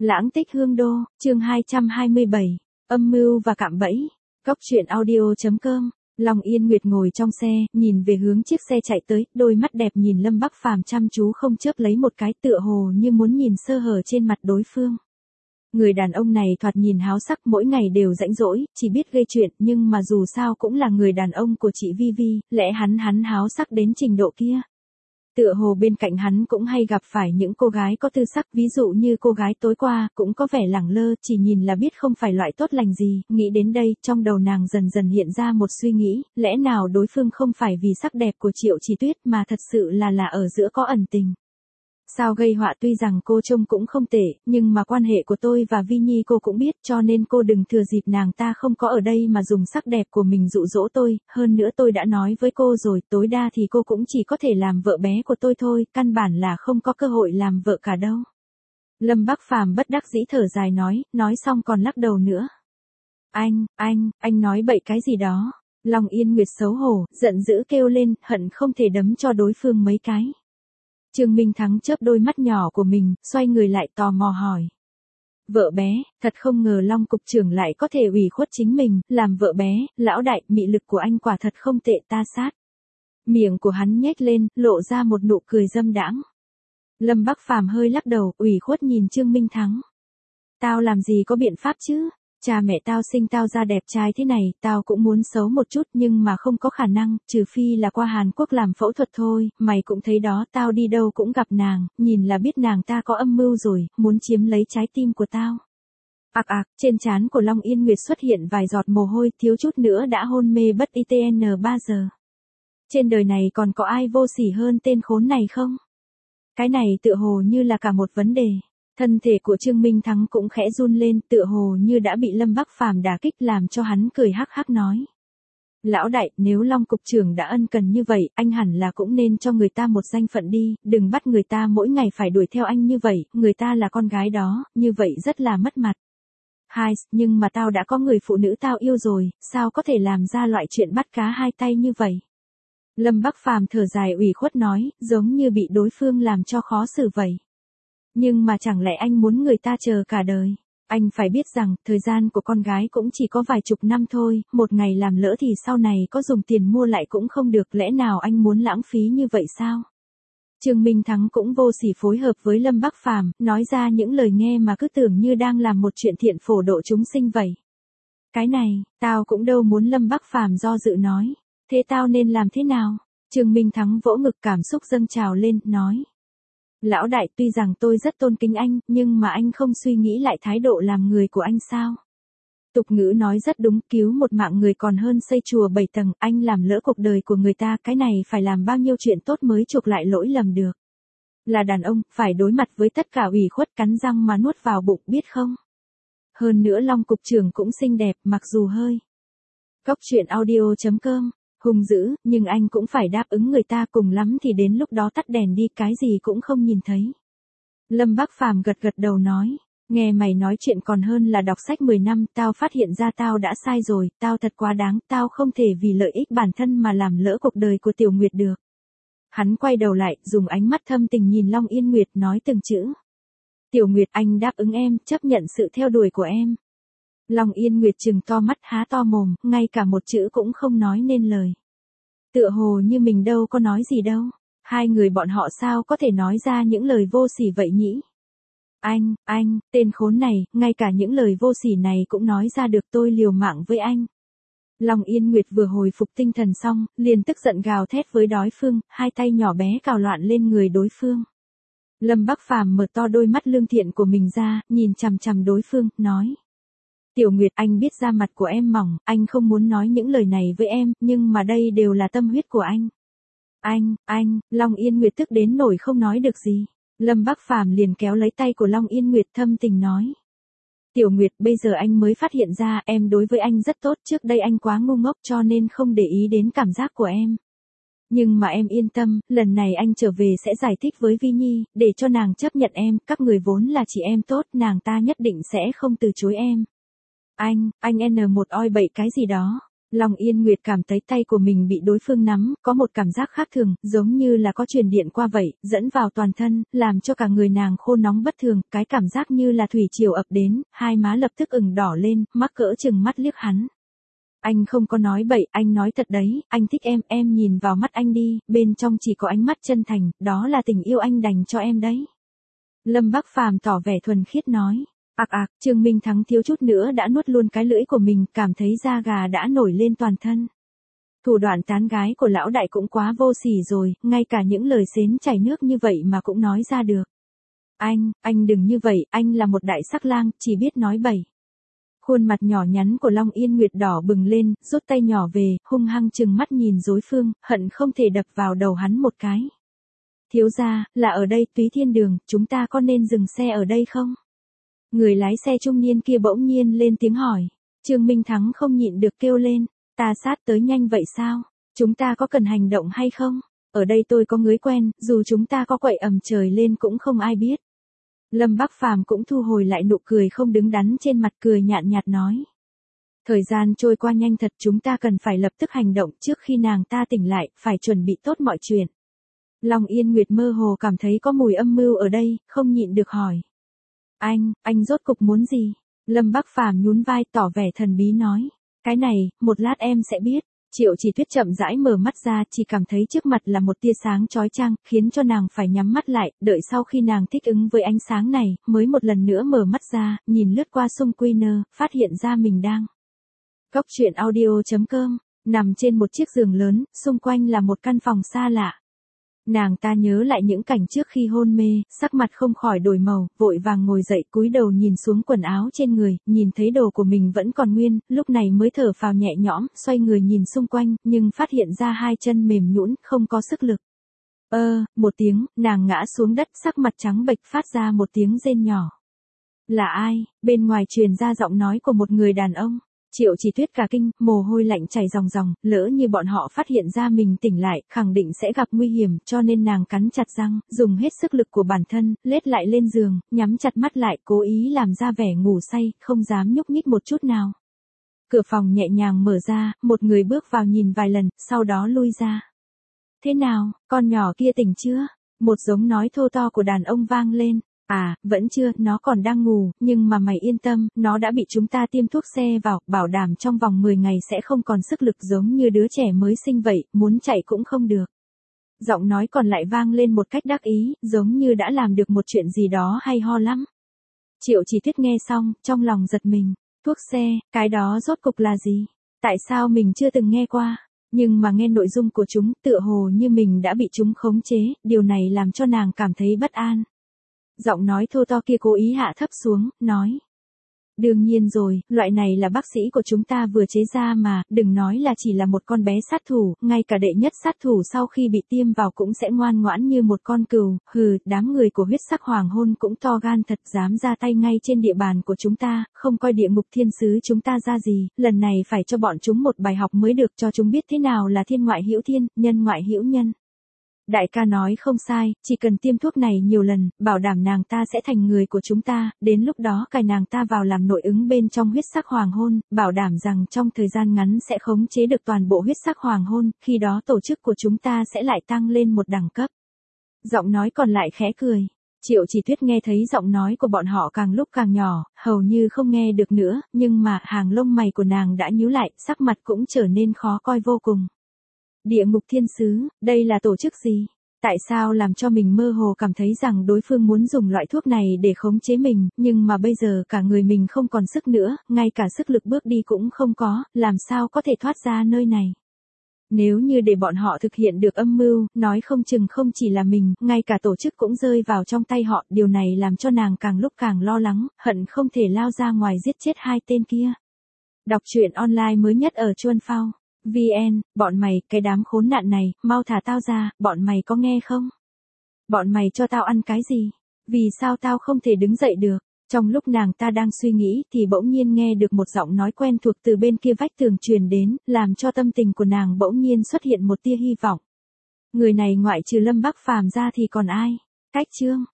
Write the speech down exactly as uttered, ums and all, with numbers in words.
Lãng tích hương đô, chương hai trăm hai mươi bảy, âm mưu và cạm bẫy. Cốc truyện audio chấm com. Long Yên Nguyệt ngồi trong xe, nhìn về hướng chiếc xe chạy tới, đôi mắt đẹp nhìn Lâm Bắc Phàm chăm chú không chớp lấy một cái, tựa hồ như muốn nhìn sơ hở trên mặt đối phương. Người đàn ông này thoạt nhìn háo sắc, mỗi ngày đều rãnh rỗi, chỉ biết gây chuyện, nhưng mà dù sao cũng là người đàn ông của chị Vi Vi, lẽ hắn hắn háo sắc đến trình độ kia. Tựa hồ bên cạnh hắn cũng hay gặp phải những cô gái có tư sắc, ví dụ như cô gái tối qua, cũng có vẻ lẳng lơ, chỉ nhìn là biết không phải loại tốt lành gì, nghĩ đến đây, trong đầu nàng dần dần hiện ra một suy nghĩ, lẽ nào đối phương không phải vì sắc đẹp của Triệu Chỉ Tuyết mà thật sự là là ở giữa có ẩn tình. Sao gây họa, tuy rằng cô trông cũng không tệ, nhưng mà quan hệ của tôi và Vi Nhi cô cũng biết, cho nên cô đừng thừa dịp nàng ta không có ở đây mà dùng sắc đẹp của mình dụ dỗ tôi, hơn nữa tôi đã nói với cô rồi, tối đa thì cô cũng chỉ có thể làm vợ bé của tôi thôi, căn bản là không có cơ hội làm vợ cả đâu. Lâm Bắc Phàm bất đắc dĩ thở dài nói, nói xong còn lắc đầu nữa. Anh, anh, anh nói bậy cái gì đó. Long Yên Nguyệt xấu hổ, giận dữ kêu lên, hận không thể đấm cho đối phương mấy cái. Trương Minh Thắng chớp đôi mắt nhỏ của mình, xoay người lại tò mò hỏi. Vợ bé, thật không ngờ Long cục trưởng lại có thể ủy khuất chính mình, làm vợ bé, lão đại, mị lực của anh quả thật không tệ, ta sát. Miệng của hắn nhếch lên, lộ ra một nụ cười dâm đãng. Lâm Bắc Phàm hơi lắc đầu, ủy khuất nhìn Trương Minh Thắng. Tao làm gì có biện pháp chứ? Cha mẹ tao sinh tao ra đẹp trai thế này, tao cũng muốn xấu một chút nhưng mà không có khả năng, trừ phi là qua Hàn Quốc làm phẫu thuật thôi, mày cũng thấy đó, tao đi đâu cũng gặp nàng, nhìn là biết nàng ta có âm mưu rồi, muốn chiếm lấy trái tim của tao. Ạc ạc, trên trán của Long Yên Nguyệt xuất hiện vài giọt mồ hôi, thiếu chút nữa đã hôn mê bất i tê en ba giờ. Trên đời này còn có ai vô sỉ hơn tên khốn này không? Cái này tựa hồ như là cả một vấn đề. Thân thể của Trương Minh Thắng cũng khẽ run lên, tựa hồ như đã bị Lâm Bắc Phàm đả kích, làm cho hắn cười hắc hắc nói. Lão đại, nếu Long cục trưởng đã ân cần như vậy, anh hẳn là cũng nên cho người ta một danh phận đi, đừng bắt người ta mỗi ngày phải đuổi theo anh như vậy, người ta là con gái đó, như vậy rất là mất mặt. Hai, nhưng mà tao đã có người phụ nữ tao yêu rồi, sao có thể làm ra loại chuyện bắt cá hai tay như vậy? Lâm Bắc Phàm thở dài ủy khuất nói, giống như bị đối phương làm cho khó xử vậy. Nhưng mà chẳng lẽ anh muốn người ta chờ cả đời? Anh phải biết rằng, thời gian của con gái cũng chỉ có vài chục năm thôi, một ngày làm lỡ thì sau này có dùng tiền mua lại cũng không được, lẽ nào anh muốn lãng phí như vậy sao? Trương Minh Thắng cũng vô sỉ phối hợp với Lâm Bắc Phàm, nói ra những lời nghe mà cứ tưởng như đang làm một chuyện thiện phổ độ chúng sinh vậy. Cái này, tao cũng đâu muốn. Lâm Bắc Phàm do dự nói. Thế tao nên làm thế nào? Trương Minh Thắng vỗ ngực cảm xúc dâng trào lên, nói. Lão đại, tuy rằng tôi rất tôn kính anh, nhưng mà anh không suy nghĩ lại thái độ làm người của anh sao? Tục ngữ nói rất đúng, cứu một mạng người còn hơn xây chùa bảy tầng, anh làm lỡ cuộc đời của người ta, cái này phải làm bao nhiêu chuyện tốt mới chuộc lại lỗi lầm được. Là đàn ông, phải đối mặt với tất cả ủy khuất, cắn răng mà nuốt vào bụng, biết không? Hơn nữa Long cục trưởng cũng xinh đẹp, mặc dù hơi. Cốc truyện audio chấm com. Hung dữ, nhưng anh cũng phải đáp ứng người ta, cùng lắm thì đến lúc đó tắt đèn đi, cái gì cũng không nhìn thấy. Lâm Bắc Phàm gật gật đầu nói, nghe mày nói chuyện còn hơn là đọc sách mười năm, tao phát hiện ra tao đã sai rồi, tao thật quá đáng, tao không thể vì lợi ích bản thân mà làm lỡ cuộc đời của Tiểu Nguyệt được. Hắn quay đầu lại, dùng ánh mắt thâm tình nhìn Long Yên Nguyệt, nói từng chữ. Tiểu Nguyệt, anh đáp ứng em, chấp nhận sự theo đuổi của em. Long Yên Nguyệt trừng to mắt, há to mồm, ngay cả một chữ cũng không nói nên lời. Tựa hồ như mình đâu có nói gì đâu. Hai người bọn họ sao có thể nói ra những lời vô sỉ vậy nhỉ? Anh, anh, tên khốn này, ngay cả những lời vô sỉ này cũng nói ra được, tôi liều mạng với anh. Long Yên Nguyệt vừa hồi phục tinh thần xong, liền tức giận gào thét với đối phương, hai tay nhỏ bé cào loạn lên người đối phương. Lâm Bắc Phàm mở to đôi mắt lương thiện của mình ra, nhìn chằm chằm đối phương, nói. Tiểu Nguyệt, anh biết da mặt của em mỏng, anh không muốn nói những lời này với em, nhưng mà đây đều là tâm huyết của anh. Anh, anh, Long Yên Nguyệt tức đến nổi không nói được gì. Lâm Bắc Phàm liền kéo lấy tay của Long Yên Nguyệt thâm tình nói. Tiểu Nguyệt, bây giờ anh mới phát hiện ra em đối với anh rất tốt, trước đây anh quá ngu ngốc cho nên không để ý đến cảm giác của em. Nhưng mà em yên tâm, lần này anh trở về sẽ giải thích với Vi Nhi, để cho nàng chấp nhận em, các người vốn là chị em tốt, nàng ta nhất định sẽ không từ chối em. Anh, anh N một oi bậy cái gì đó. Long Yên Nguyệt cảm thấy tay của mình bị đối phương nắm, có một cảm giác khác thường, giống như là có truyền điện qua vậy, dẫn vào toàn thân, làm cho cả người nàng khô nóng bất thường, cái cảm giác như là thủy triều ập đến, hai má lập tức ửng đỏ lên, mắc cỡ chừng mắt liếc hắn. Anh không có nói bậy, anh nói thật đấy, anh thích em, em nhìn vào mắt anh đi, bên trong chỉ có ánh mắt chân thành, đó là tình yêu anh dành cho em đấy. Lâm Bắc Phàm tỏ vẻ thuần khiết nói. Ạc ạc, Trương Minh Thắng thiếu chút nữa đã nuốt luôn cái lưỡi của mình, cảm thấy da gà đã nổi lên toàn thân. Thủ đoạn tán gái của lão đại cũng quá vô sỉ rồi, ngay cả những lời xến chảy nước như vậy mà cũng nói ra được. Anh, anh đừng như vậy, anh là một đại sắc lang, chỉ biết nói bậy. Khuôn mặt nhỏ nhắn của Long Yên Nguyệt đỏ bừng lên, rút tay nhỏ về, hung hăng chừng mắt nhìn đối phương, hận không thể đập vào đầu hắn một cái. Thiếu gia, là ở đây Túy Thiên Đường, chúng ta có nên dừng xe ở đây không? Người lái xe trung niên kia bỗng nhiên lên tiếng hỏi. Trương Minh Thắng không nhịn được kêu lên. Ta sát tới nhanh vậy sao? Chúng ta có cần hành động hay không? Ở đây tôi có người quen, dù chúng ta có quậy ầm trời lên cũng không ai biết. Lâm Bắc Phàm cũng thu hồi lại nụ cười không đứng đắn trên mặt, cười nhạt nhạt nói. Thời gian trôi qua nhanh thật, chúng ta cần phải lập tức hành động trước khi nàng ta tỉnh lại, phải chuẩn bị tốt mọi chuyện. Long Yên Nguyệt mơ hồ cảm thấy có mùi âm mưu ở đây, không nhịn được hỏi. Anh, anh rốt cục muốn gì? Lâm Bắc Phàm nhún vai tỏ vẻ thần bí nói. Cái này, một lát em sẽ biết. Triệu Chỉ Tuyết chậm rãi mở mắt ra, chỉ cảm thấy trước mặt là một tia sáng chói chang, khiến cho nàng phải nhắm mắt lại, đợi sau khi nàng thích ứng với ánh sáng này, mới một lần nữa mở mắt ra, nhìn lướt qua xung quanh, phát hiện ra mình đang. Góc truyện audio chấm com, nằm trên một chiếc giường lớn, xung quanh là một căn phòng xa lạ. Nàng ta nhớ lại những cảnh trước khi hôn mê, sắc mặt không khỏi đổi màu, vội vàng ngồi dậy cúi đầu nhìn xuống quần áo trên người, nhìn thấy đồ của mình vẫn còn nguyên, lúc này mới thở phào nhẹ nhõm, xoay người nhìn xung quanh, nhưng phát hiện ra hai chân mềm nhũn, không có sức lực. Ơ, một tiếng, nàng ngã xuống đất, sắc mặt trắng bệch phát ra một tiếng rên nhỏ. Là ai? Bên ngoài truyền ra giọng nói của một người đàn ông. Triệu Chỉ Tuyết cả kinh, mồ hôi lạnh chảy ròng ròng, lỡ như bọn họ phát hiện ra mình tỉnh lại, khẳng định sẽ gặp nguy hiểm, cho nên nàng cắn chặt răng, dùng hết sức lực của bản thân, lết lại lên giường, nhắm chặt mắt lại, cố ý làm ra vẻ ngủ say, không dám nhúc nhích một chút nào. Cửa phòng nhẹ nhàng mở ra, một người bước vào nhìn vài lần, sau đó lui ra. Thế nào, con nhỏ kia tỉnh chưa? Một giống nói thô to của đàn ông vang lên. À, vẫn chưa, nó còn đang ngủ, nhưng mà mày yên tâm, nó đã bị chúng ta tiêm thuốc xe vào, bảo đảm trong vòng mười ngày sẽ không còn sức lực giống như đứa trẻ mới sinh vậy, muốn chạy cũng không được. Giọng nói còn lại vang lên một cách đắc ý, giống như đã làm được một chuyện gì đó hay ho lắm. Triệu Chỉ Tuyết nghe xong, trong lòng giật mình, thuốc xe, cái đó rốt cục là gì? Tại sao mình chưa từng nghe qua? Nhưng mà nghe nội dung của chúng, tựa hồ như mình đã bị chúng khống chế, điều này làm cho nàng cảm thấy bất an. Giọng nói thô to kia cố ý hạ thấp xuống, nói. Đương nhiên rồi, loại này là bác sĩ của chúng ta vừa chế ra mà, đừng nói là chỉ là một con bé sát thủ, ngay cả đệ nhất sát thủ sau khi bị tiêm vào cũng sẽ ngoan ngoãn như một con cừu, hừ, đám người của huyết sắc hoàng hôn cũng to gan thật, dám ra tay ngay trên địa bàn của chúng ta, không coi địa ngục thiên sứ chúng ta ra gì, lần này phải cho bọn chúng một bài học mới được, cho chúng biết thế nào là thiên ngoại hữu thiên, nhân ngoại hữu nhân. Đại ca nói không sai, chỉ cần tiêm thuốc này nhiều lần, bảo đảm nàng ta sẽ thành người của chúng ta, đến lúc đó cài nàng ta vào làm nội ứng bên trong huyết sắc hoàng hôn, bảo đảm rằng trong thời gian ngắn sẽ khống chế được toàn bộ huyết sắc hoàng hôn, khi đó tổ chức của chúng ta sẽ lại tăng lên một đẳng cấp. Giọng nói còn lại khẽ cười. Triệu Chỉ Tuyết nghe thấy giọng nói của bọn họ càng lúc càng nhỏ, hầu như không nghe được nữa, nhưng mà hàng lông mày của nàng đã nhíu lại, sắc mặt cũng trở nên khó coi vô cùng. Địa ngục thiên sứ, đây là tổ chức gì? Tại sao làm cho mình mơ hồ cảm thấy rằng đối phương muốn dùng loại thuốc này để khống chế mình, nhưng mà bây giờ cả người mình không còn sức nữa, ngay cả sức lực bước đi cũng không có, làm sao có thể thoát ra nơi này? Nếu như để bọn họ thực hiện được âm mưu, nói không chừng không chỉ là mình, ngay cả tổ chức cũng rơi vào trong tay họ, điều này làm cho nàng càng lúc càng lo lắng, hận không thể lao ra ngoài giết chết hai tên kia. Đọc truyện online mới nhất ở Chuan Phao. vê en, bọn mày, cái đám khốn nạn này, mau thả tao ra, bọn mày có nghe không? Bọn mày cho tao ăn cái gì? Vì sao tao không thể đứng dậy được? Trong lúc nàng ta đang suy nghĩ thì bỗng nhiên nghe được một giọng nói quen thuộc từ bên kia vách tường truyền đến, làm cho tâm tình của nàng bỗng nhiên xuất hiện một tia hy vọng. Người này ngoại trừ Lâm Bắc Phàm ra thì còn ai? Cách Trương,